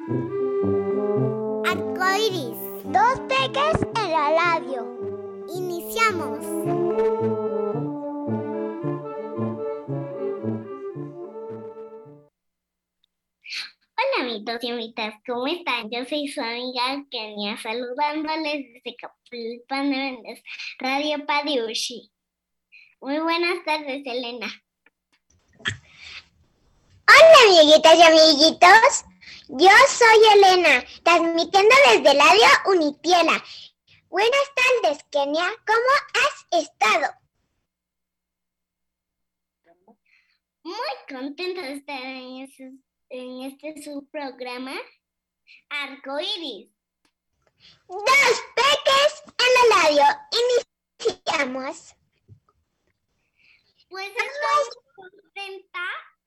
Arcoiris. Dos peques en la radio. Iniciamos. Hola, mitos y mitas, ¿cómo están? Yo soy su amiga Kenia, saludándoles desde Capulpan de Méndez, Radio Padiushi. Muy buenas tardes, Elena. Hola, amiguitas y amiguitos. Yo soy Elena, transmitiendo desde Radio Unitiela. Buenas tardes, Kenia. ¿Cómo has estado? Muy contenta de estar en este su programa, Arcoiris. Dos peques en la radio. Iniciamos. Pues estoy contenta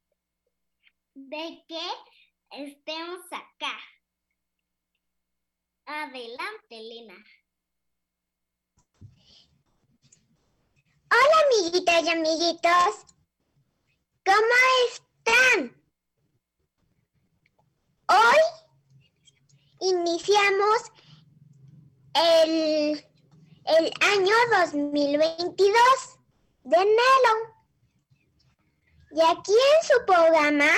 de que estemos acá. Adelante, Elena. Hola, amiguitas y amiguitos. ¿Cómo están? Hoy iniciamos el año 2022 de enero. Y aquí en su programa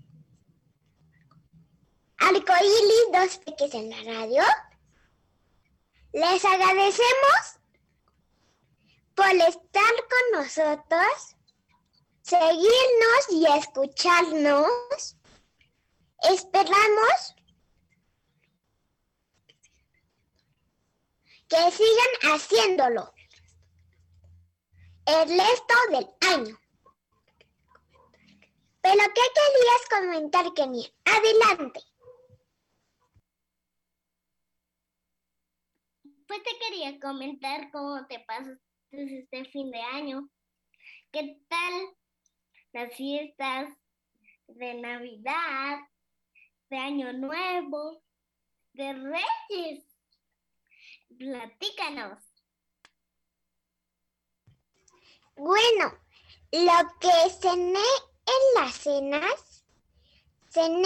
Arcoiris, dos peques en la radio, les agradecemos por estar con nosotros, seguirnos y escucharnos. Esperamos que sigan haciéndolo el resto del año. ¿Pero qué querías comentar, Kenia? Adelante. Pues te quería comentar cómo te pasaste este fin de año. ¿Qué tal las fiestas de Navidad, de Año Nuevo, de Reyes? Platícanos. Bueno, lo que cené en las cenas, cené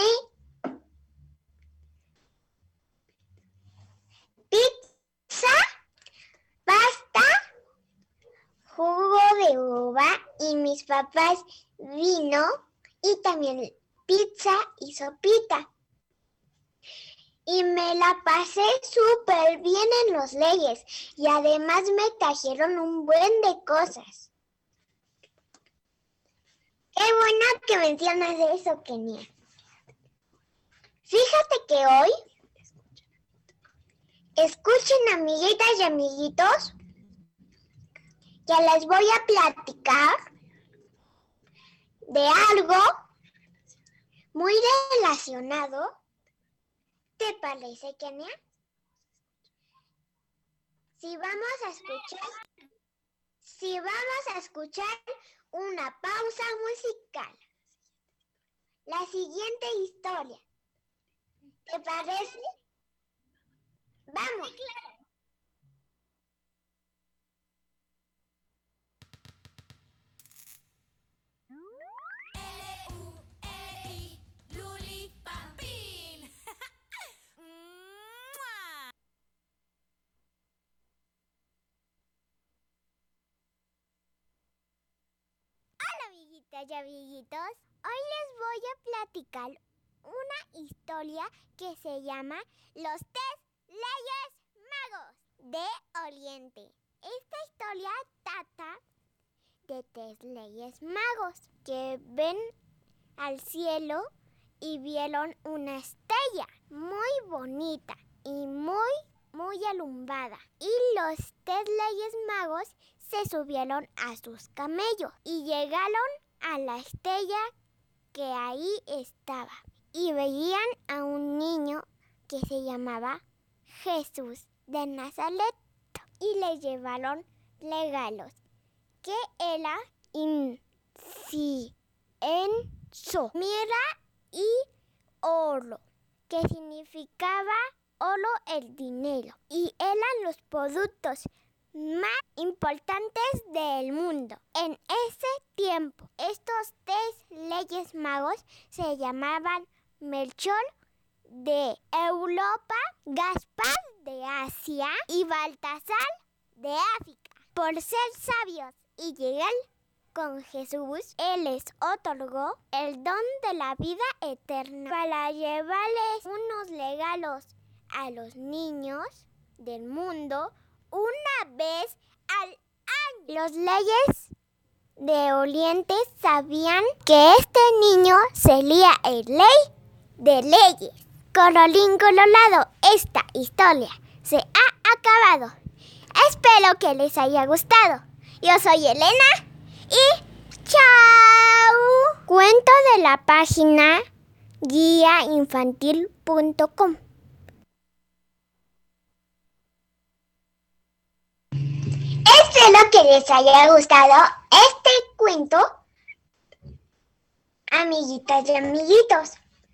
pizza, pasta, jugo de uva y mis papás vino y también pizza y sopita. Y me la pasé súper bien en los Reyes y además me trajeron un buen de cosas. Qué bueno que mencionas eso, Kenia. Fíjate que hoy, escuchen, amiguitas y amiguitos, que les voy a platicar de algo muy relacionado. ¿Te parece, Kenia? Si vamos a escuchar una pausa musical. La siguiente historia. ¿Te parece? ¡Vamos! L-U-L-I, Luli Pampín. Hola, amiguitas y amiguitos. Hoy les voy a platicar una historia que se llama Los Tres Reyes Magos de Oriente. Esta historia trata de tres reyes magos que ven al cielo y vieron una estrella muy bonita y muy alumbrada. Y los tres reyes magos se subieron a sus camellos y llegaron a la estrella que ahí estaba. Y veían a un niño que se llamaba Jesús de Nazaret y le llevaron regalos que era incienso, mirra y oro, que significaba oro el dinero, y eran los productos más importantes del mundo. En ese tiempo, estos tres reyes magos se llamaban Melchor, de Europa, Gaspar de Asia y Baltasar de África. Por ser sabios y llegar con Jesús, Él les otorgó el don de la vida eterna para llevarles unos regalos a los niños del mundo una vez al año. Los reyes de Oriente sabían que este niño sería el rey de leyes. Colorín colorado, esta historia se ha acabado. Espero que les haya gustado. Yo soy Elena y ¡chao! Cuento de la página guiainfantil.com. Espero que les haya gustado este cuento, amiguitas y amiguitos.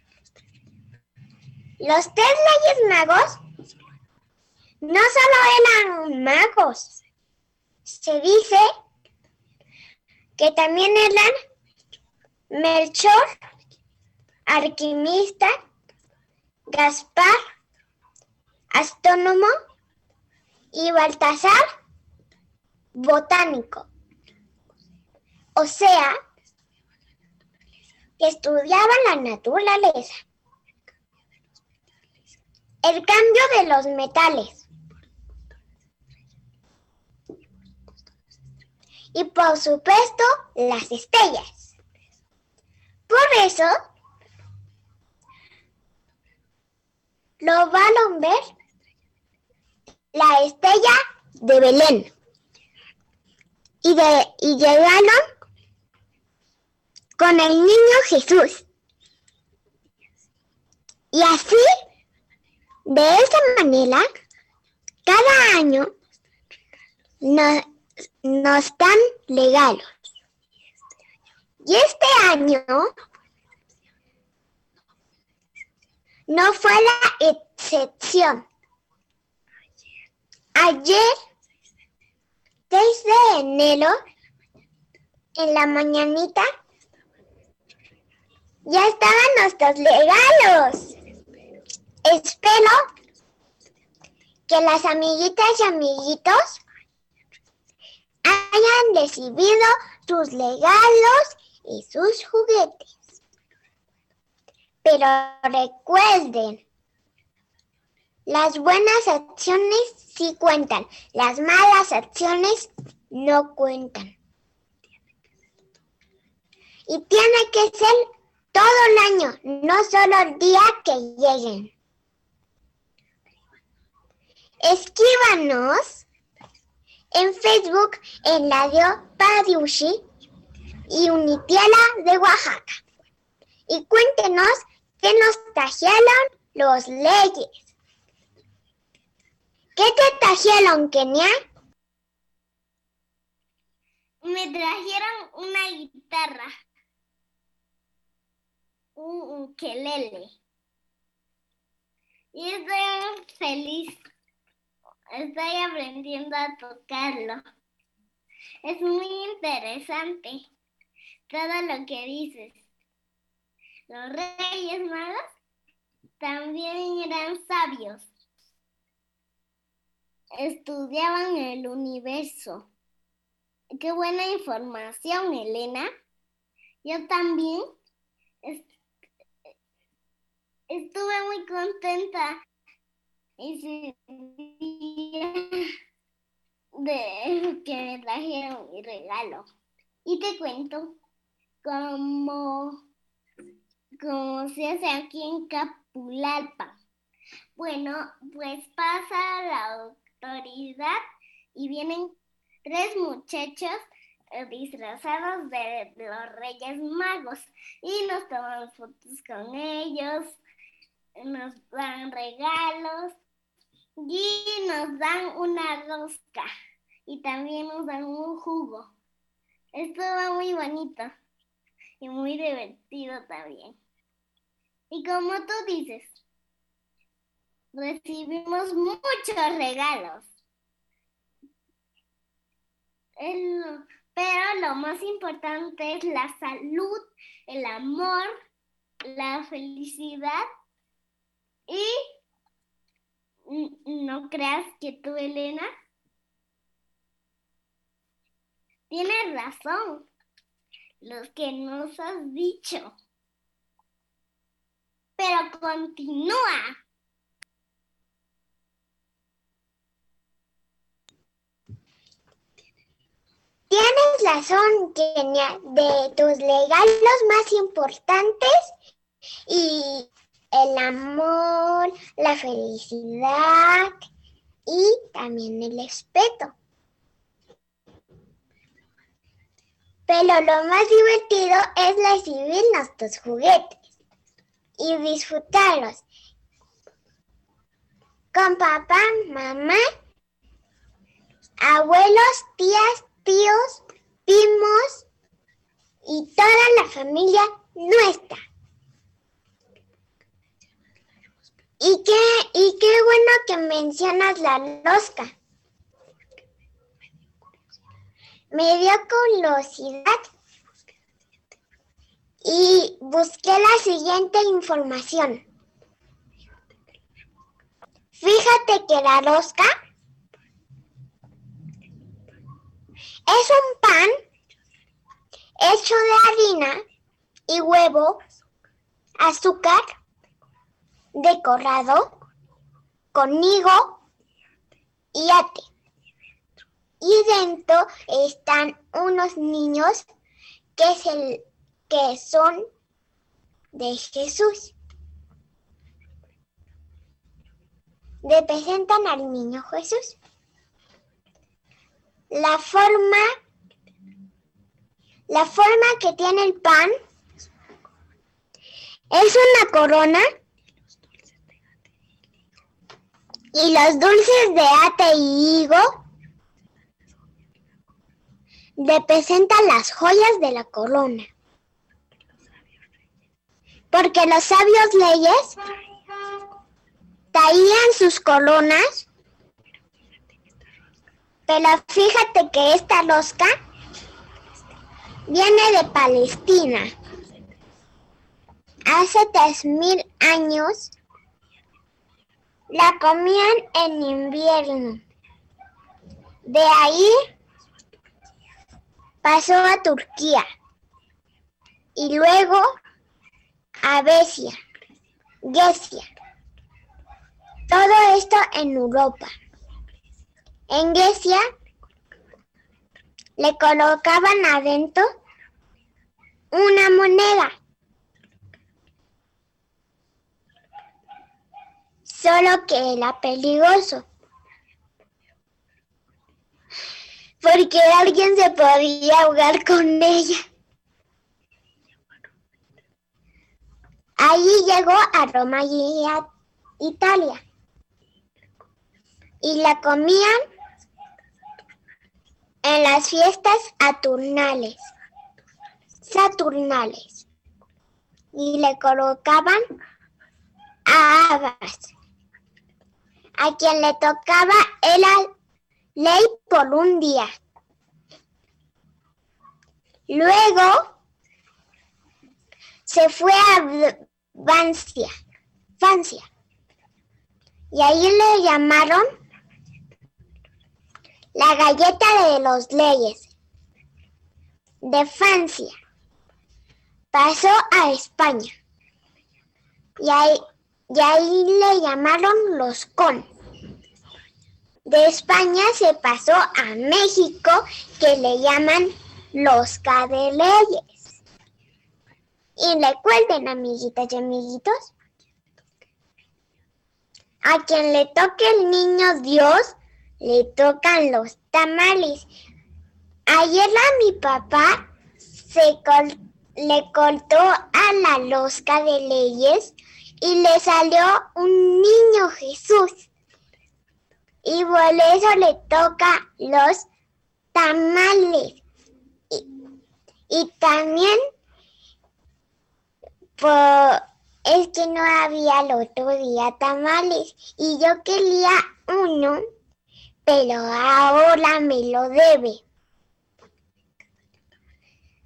Los 3 Reyes Magos no solo eran magos, se dice que también eran Melchor, alquimista, Gaspar, astrónomo, y Baltasar, botánico. O sea, que estudiaban la naturaleza, el cambio de los metales y, por supuesto, las estrellas. Por eso, lograron ver la estrella de Belén y llegaron con el niño Jesús. Y así, de esa manera, cada año nos dan regalos. Y este año no fue la excepción. Ayer, 6 de enero, en la mañanita, ya estaban nuestros regalos. Espero que las amiguitas y amiguitos hayan recibido sus regalos y sus juguetes. Pero recuerden, las buenas acciones sí cuentan, las malas acciones no cuentan. Y tiene que ser todo el año, no solo el día que lleguen. Escríbanos en Facebook en Radio Padiushi y Unitela de Oaxaca. Y cuéntenos qué nos trajeron los reyes. ¿Qué te trajeron, Kenia? Me trajeron una guitarra, un ukelele. Y estoy feliz. Estoy aprendiendo a tocarlo. Es muy interesante todo lo que dices. Los Reyes Magos también eran sabios. Estudiaban el universo. Qué buena información, Elena. Yo también estuve muy contenta ese día de que me trajeron mi regalo. Y te cuento cómo se hace aquí en Capulalpa. Bueno, pues pasa la autoridad y vienen 3 muchachos disfrazados de los Reyes Magos y nos tomamos fotos con ellos, nos dan regalos y nos dan una rosca y también nos dan un jugo. Estuvo muy bonito y muy divertido también. Y como tú dices, recibimos muchos regalos. Pero lo más importante es la salud, el amor, la felicidad Y no creas que tú, Elena, tienes razón, los que nos has dicho. Pero continúa. Tienes razón, Kenia, de tus regalos más importantes y el amor, la felicidad y también el respeto. Pero lo más divertido es recibir nuestros juguetes y disfrutarlos con papá, mamá, abuelos, tías, tíos, primos y toda la familia nuestra. Y qué bueno que mencionas la rosca. Me dio curiosidad y busqué la siguiente información. Fíjate que la rosca es un pan hecho de harina y huevo, azúcar, decorado con higo y ate. Y dentro están unos niños que son de Jesús. Representan al niño Jesús. La forma que tiene el pan es una corona y los dulces de ate y higo representan las joyas de la corona. Porque los sabios reyes traían sus coronas, pero fíjate que esta rosca viene de Palestina. Hace 3000 años la comían en invierno. De ahí pasó a Turquía y luego a Grecia. Todo esto en Europa. En Grecia le colocaban adentro una moneda. Solo que era peligroso, porque alguien se podía ahogar con ella. Allí llegó a Roma y a Italia. Y la comían en las fiestas saturnales. Y le colocaban a habas. A quien le tocaba era ley por un día. Luego se fue a Francia. Y ahí le llamaron la galleta de los reyes. De Francia pasó a España. Y ahí le llamaron los con. De España se pasó a México, que le llaman los de Reyes. Y recuerden, amiguitas y amiguitos, a quien le toque el niño Dios, le tocan los tamales. Ayer a mi papá le cortó a la rosca de Reyes y le salió un niño Jesús. Y por eso le toca los tamales. Y también es que no había el otro día tamales. Y yo quería uno, pero ahora me lo debe.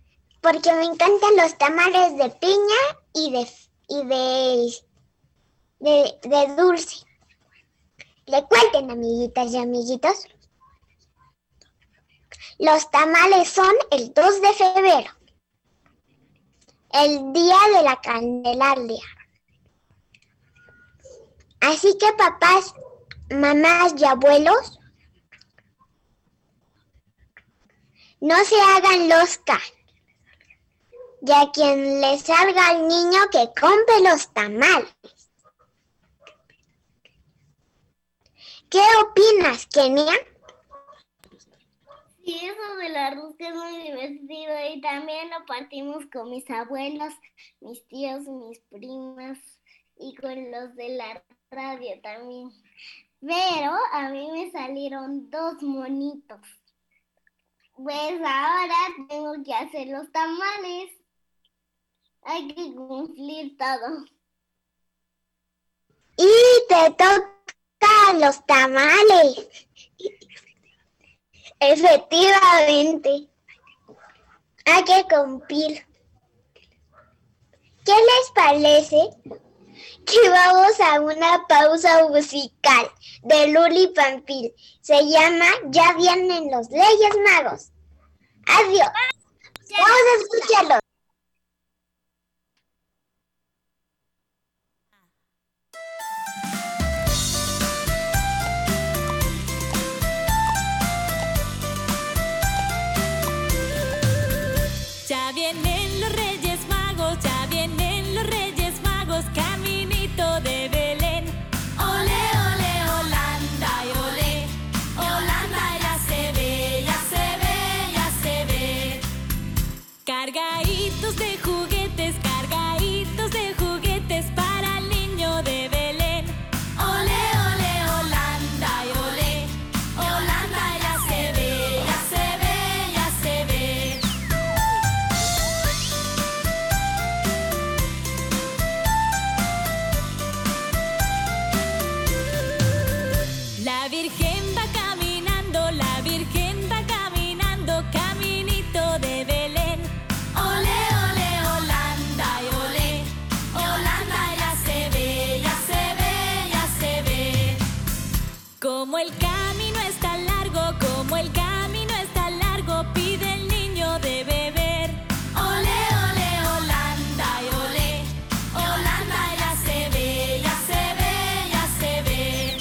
Porque me encantan los tamales de piña y de de dulce. Recuerden, amiguitas y amiguitos, los tamales son el 2 de febrero, el día de la Candelaria. Así que papás, mamás y abuelos, no se hagan losca. Y a quien le salga al niño que compre los tamales. ¿Qué opinas, Kenia? Sí, eso de la rosca es muy divertido y también lo partimos con mis abuelos, mis tíos, mis primas y con los de la radio también. Pero a mí me salieron 2 monitos. Pues ahora tengo que hacer los tamales. Hay que cumplir todo. Y te tocan los tamales. Efectivamente. Hay que cumplir. ¿Qué les parece que vamos a una pausa musical de Luli Pampil? Se llama Ya vienen los Reyes Magos. Adiós. Vamos a escucharlo. Ya vienen los Reyes Magos, ya vienen los Reyes Magos, caminito de Belén. Ole, ole, Holanda, y ole, Holanda ya se ve, ya se ve, ya se ve. Cargaditos de juguetes para el niño de Belén. Ole, ole, Holanda, y ole, Holanda ya se ve, ya se ve, ya se ve. La Virgen va caminando, caminito de Belén. Ole, ole, Holanda, y ole, Holanda ya se ve, ya se ve, ya se ve. Como el camino está largo, pide el niño de beber. Ole, ole, Holanda, y ole, Holanda ya se ve, ya se ve, ya se ve.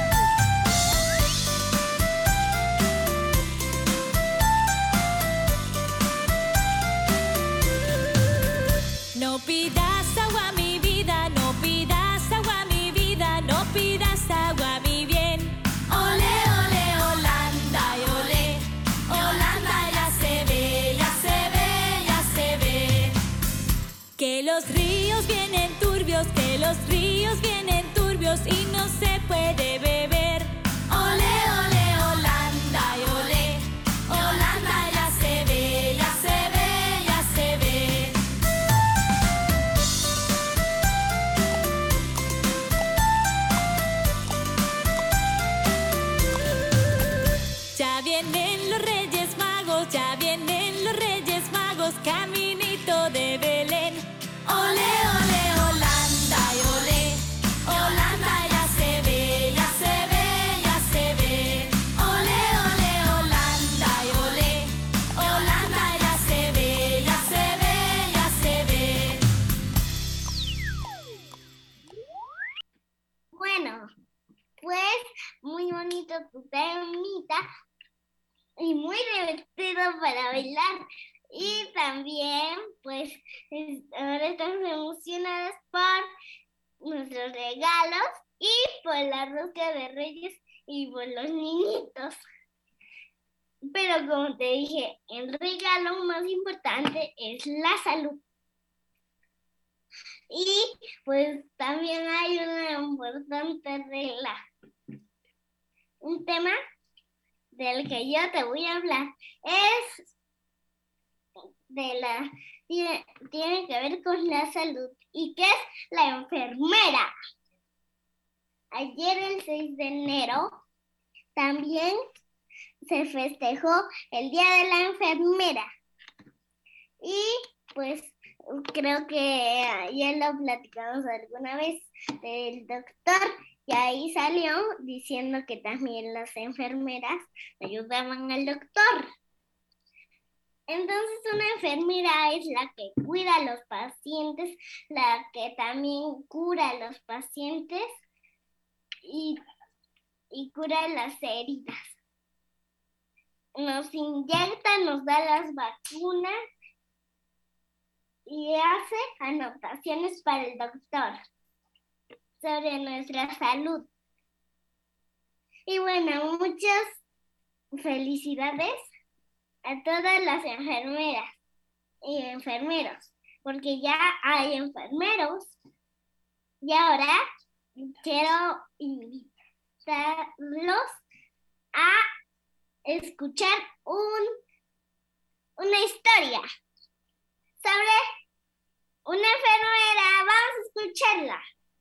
No pidas agua a mi vida, no pidas agua a mi vida, no pidas agua a mi bien. Ole, ole, Holanda, y ole, Holanda ya se ve, ya se ve, ya se ve. Que los ríos vienen turbios y no se puede beber. Ole, ole, Holanda, y ole, Holanda ya se ve, ya se ve, ya se ve. Ya vienen los Reyes Magos, ya vienen los Reyes Magos, caminito de Belén. Ole, ole, Holanda, y ole, Holanda ya se ve, ya se ve, ya se ve. Ole, ole, Holanda, y ole, Holanda ya se ve, ya se ve, ya se ve. Bueno, pues muy bonito tu temita y muy divertido para bailar. Y también, pues, ahora estamos emocionadas por nuestros regalos y por la rosca de Reyes y por los niñitos. Pero como te dije, el regalo más importante es la salud. Y pues también hay una importante regla. Un tema del que yo te voy a hablar es tiene que ver con la salud. ¿Y qué es la enfermera? Ayer, el 6 de enero, también se festejó el Día de la Enfermera. Y pues creo que ya lo platicamos alguna vez del doctor, y ahí salió diciendo que también las enfermeras ayudaban al doctor. Entonces una enfermera es la que cuida a los pacientes, la que también cura a los pacientes y cura las heridas. Nos inyecta, nos da las vacunas y hace anotaciones para el doctor sobre nuestra salud. Y bueno, muchas felicidades a todas las enfermeras y enfermeros, porque ya hay enfermeros. Y ahora quiero invitarlos a escuchar una historia sobre una enfermera. Vamos a escucharla.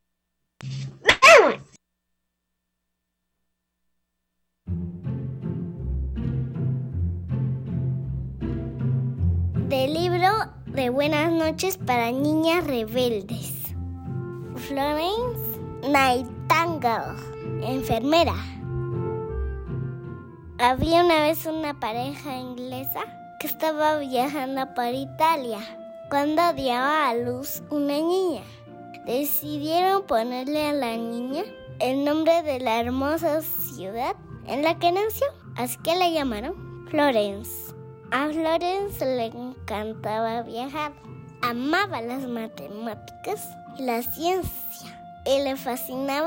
Del libro de Buenas noches para niñas rebeldes. Florence Nightingale, enfermera. Había una vez una pareja inglesa que estaba viajando por Italia cuando dio a luz una niña. Decidieron ponerle a la niña el nombre de la hermosa ciudad en la que nació, así que la llamaron Florence. A Florence le encantaba viajar, amaba las matemáticas y la ciencia y le fascinaba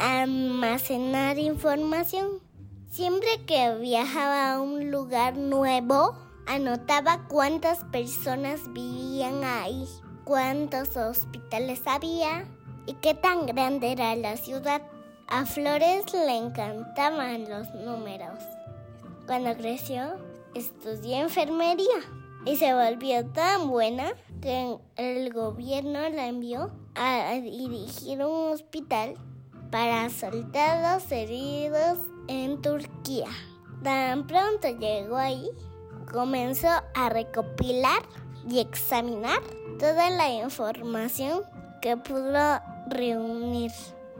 almacenar información. Siempre que viajaba a un lugar nuevo, anotaba cuántas personas vivían ahí, cuántos hospitales había y qué tan grande era la ciudad. A Florence le encantaban los números. Cuando creció, estudió enfermería y se volvió tan buena que el gobierno la envió a dirigir un hospital para soldados heridos en Turquía. Tan pronto llegó ahí, comenzó a recopilar y examinar toda la información que pudo reunir.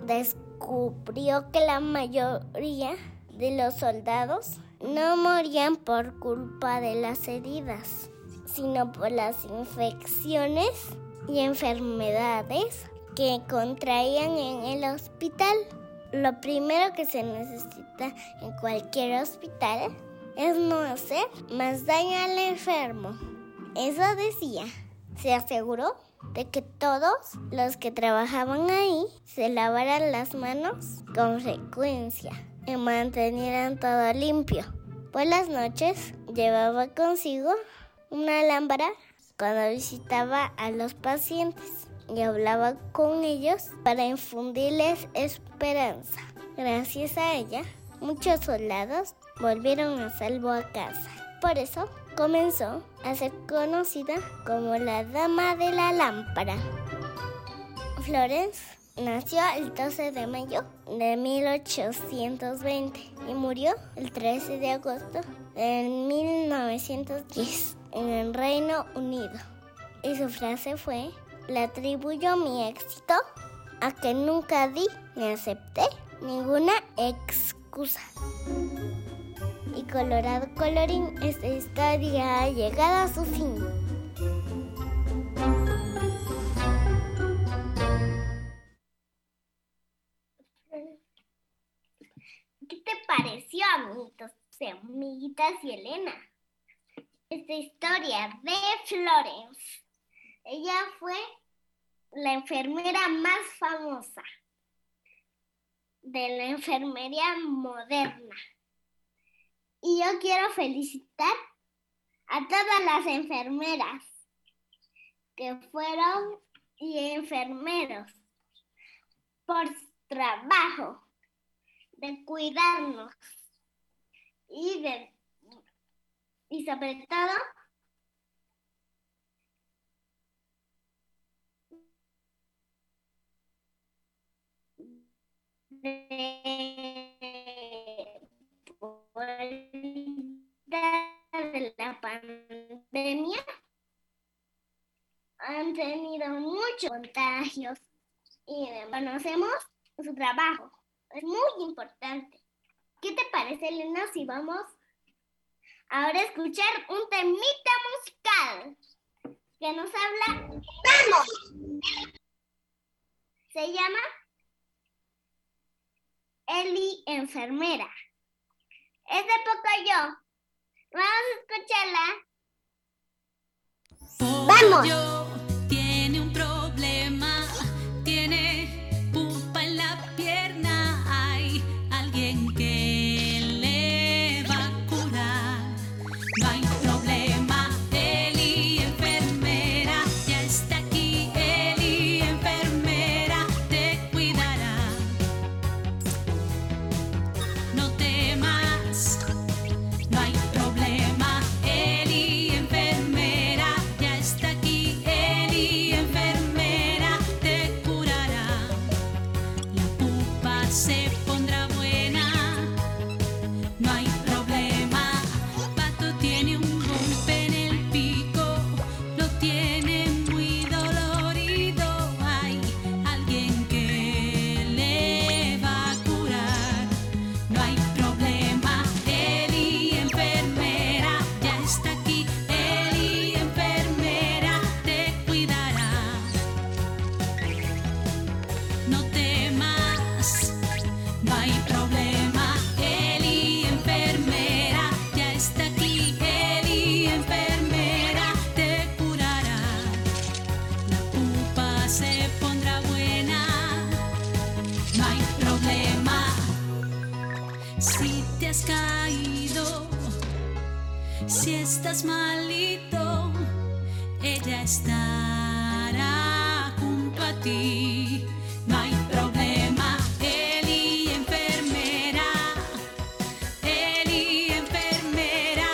Descubrió que la mayoría de los soldados no morían por culpa de las heridas, sino por las infecciones y enfermedades que contraían en el hospital. Lo primero que se necesita en cualquier hospital es no hacer más daño al enfermo. Eso decía. Se aseguró de que todos los que trabajaban ahí se lavaran las manos con frecuencia y mantenieran todo limpio. Por las noches llevaba consigo una lámpara cuando visitaba a los pacientes y hablaba con ellos para infundirles esperanza. Gracias a ella, muchos soldados volvieron a salvo a casa. Por eso comenzó a ser conocida como la Dama de la Lámpara. Florence nació el 12 de mayo de 1820 y murió el 13 de agosto de 1910 en el Reino Unido. Y su frase fue: le atribuyo mi éxito a que nunca di ni acepté ninguna excusa. Y colorado colorín, esta historia ha llegado a su fin. ¿Qué te pareció, amiguitas y Elena? Esta historia de Florence. Ella fue la enfermera más famosa de la enfermería moderna. Y yo quiero felicitar a todas las enfermeras que fueron y enfermeros por su trabajo de cuidarnos y sobre todo de la pandemia han tenido muchos contagios y conocemos su trabajo. Es muy importante. ¿Qué te parece, Elena, si vamos ahora a escuchar un temita musical que nos habla? ¡Vamos! Se llama Eli Enfermera. Es de Pocoyo. Vamos a escucharla. ¡Vamos! Tiene un problema, tiene pupa en la pierna. Hay alguien que le va a curar. No hay problema, Eli enfermera ya está aquí. Eli enfermera te cuidará. No temas, no hay problema, Eli enfermera ya está aquí. Eli enfermera te curará. La pupa se pondrá buena. No hay problema, Pato tiene un golpe en el pico, lo tiene muy dolorido. Hay alguien que le va a curar. No hay problema, Eli enfermera ya está aquí. Eli enfermera te cuidará. No temas, no hay problema, Eli enfermera ya está aquí. Eli enfermera te curará. La pupa se pondrá buena. No hay problema. Si te has caído, si estás malito, ella estará junto a ti. No hay problema, Eli enfermera, Eli enfermera.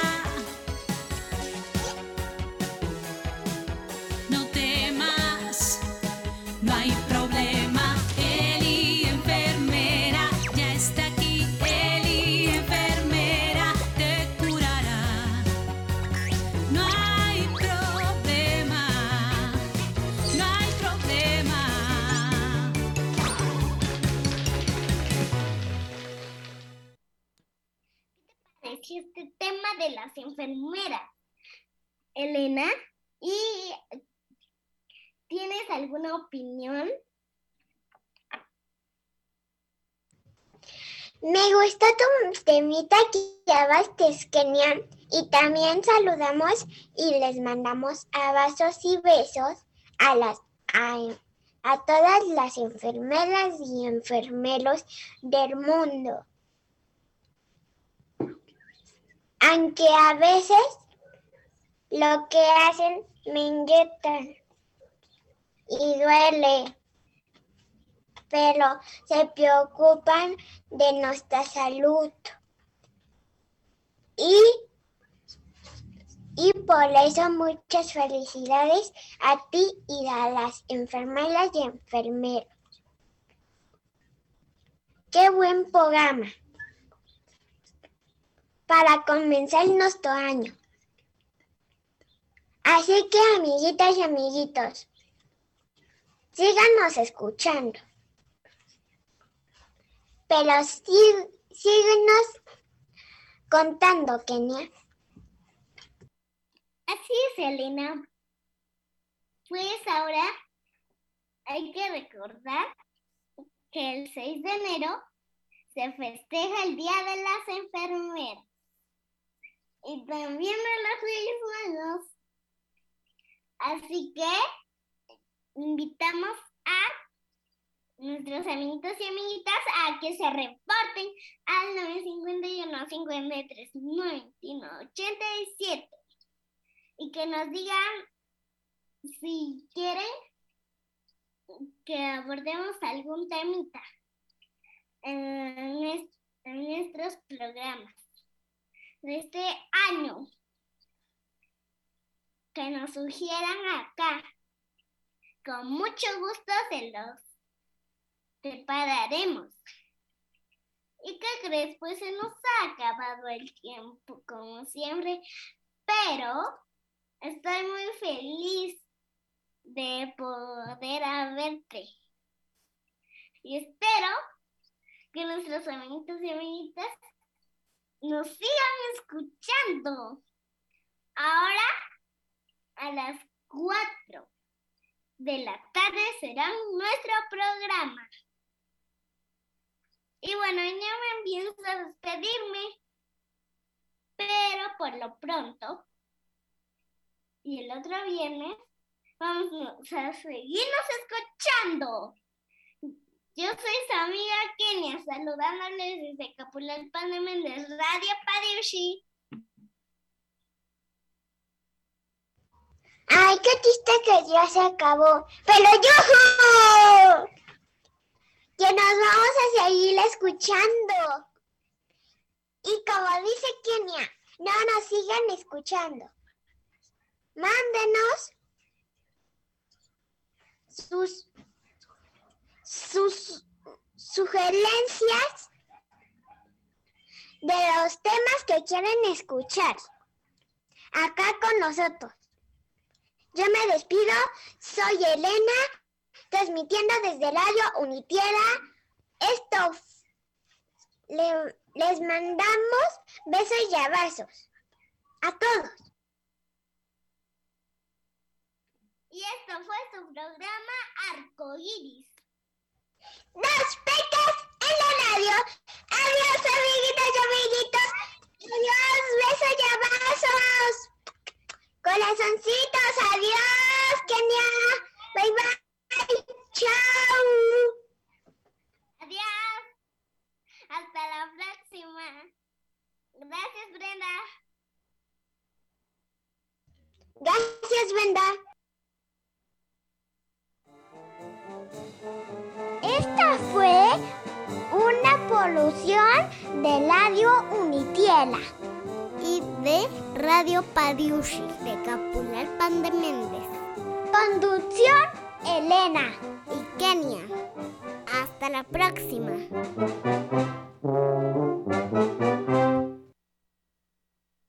No temas, no hay problema, Eli enfermera ya está aquí. Eli enfermera te curará. No hay problema, no hay problema. Es este tema de las enfermeras, Elena, ¿y tienes alguna opinión? Me gustó tu temita que llevaste, Kenia. Y también saludamos y les mandamos abrazos y besos a todas las enfermeras y enfermeros del mundo. Aunque a veces lo que hacen me inyectan y duele, pero se preocupan de nuestra salud. Y por eso muchas felicidades a ti y a las enfermeras y enfermeros. ¡Qué buen programa! Para comenzar nuestro año. Así que, amiguitas y amiguitos, síganos escuchando. Pero síguenos contando, Kenia. Así es, Elena. Pues ahora hay que recordar que el 6 de enero se festeja el Día de las Enfermeras y también de los Reyes Magos. Así que invitamos a nuestros amiguitos y amiguitas a que se reporten al 951 53 91 87 y que nos digan si quieren que abordemos algún temita en nuestros programas de este año, que nos sugieran acá. Con mucho gusto se los prepararemos. ¿Y qué crees? Pues se nos ha acabado el tiempo, como siempre, pero estoy muy feliz de poder verte. Y espero que nuestros amiguitos y amiguitas nos sigan escuchando. Ahora, a las 4 de la tarde será nuestro programa. Y bueno, ya me empiezo a despedirme. Pero por lo pronto, y el otro viernes, vamos a seguirnos escuchando. Yo soy su amiga Kenia, saludándoles desde Capulalpan de Méndez, Radio Padiushi. Ay, qué triste que ya se acabó. ¡Pero yo! Que nos vamos a seguir escuchando. Y como dice Kenia, no nos sigan escuchando. Mándenos sus sugerencias de los temas que quieren escuchar acá con nosotros. Yo me despido, soy Elena, transmitiendo desde Radio Unitierra. Les mandamos besos y abrazos a todos. Y esto fue su programa Arcoíris. ¡Dos pecas en la radio! ¡Adiós, amiguitas y amiguitos! ¡Adiós, besos y abrazos! ¡Corazoncitos! ¡Adiós, Kenia! ¡Bye, bye! ¡Chao! Adiós. Hasta la próxima. Gracias, Brenda. Gracias, Brenda. Esta fue una producción de Radio Unitierra y de Radio Padiushi de Capulalpan de Méndez. Conducción, Elena y Kenia. Hasta la próxima.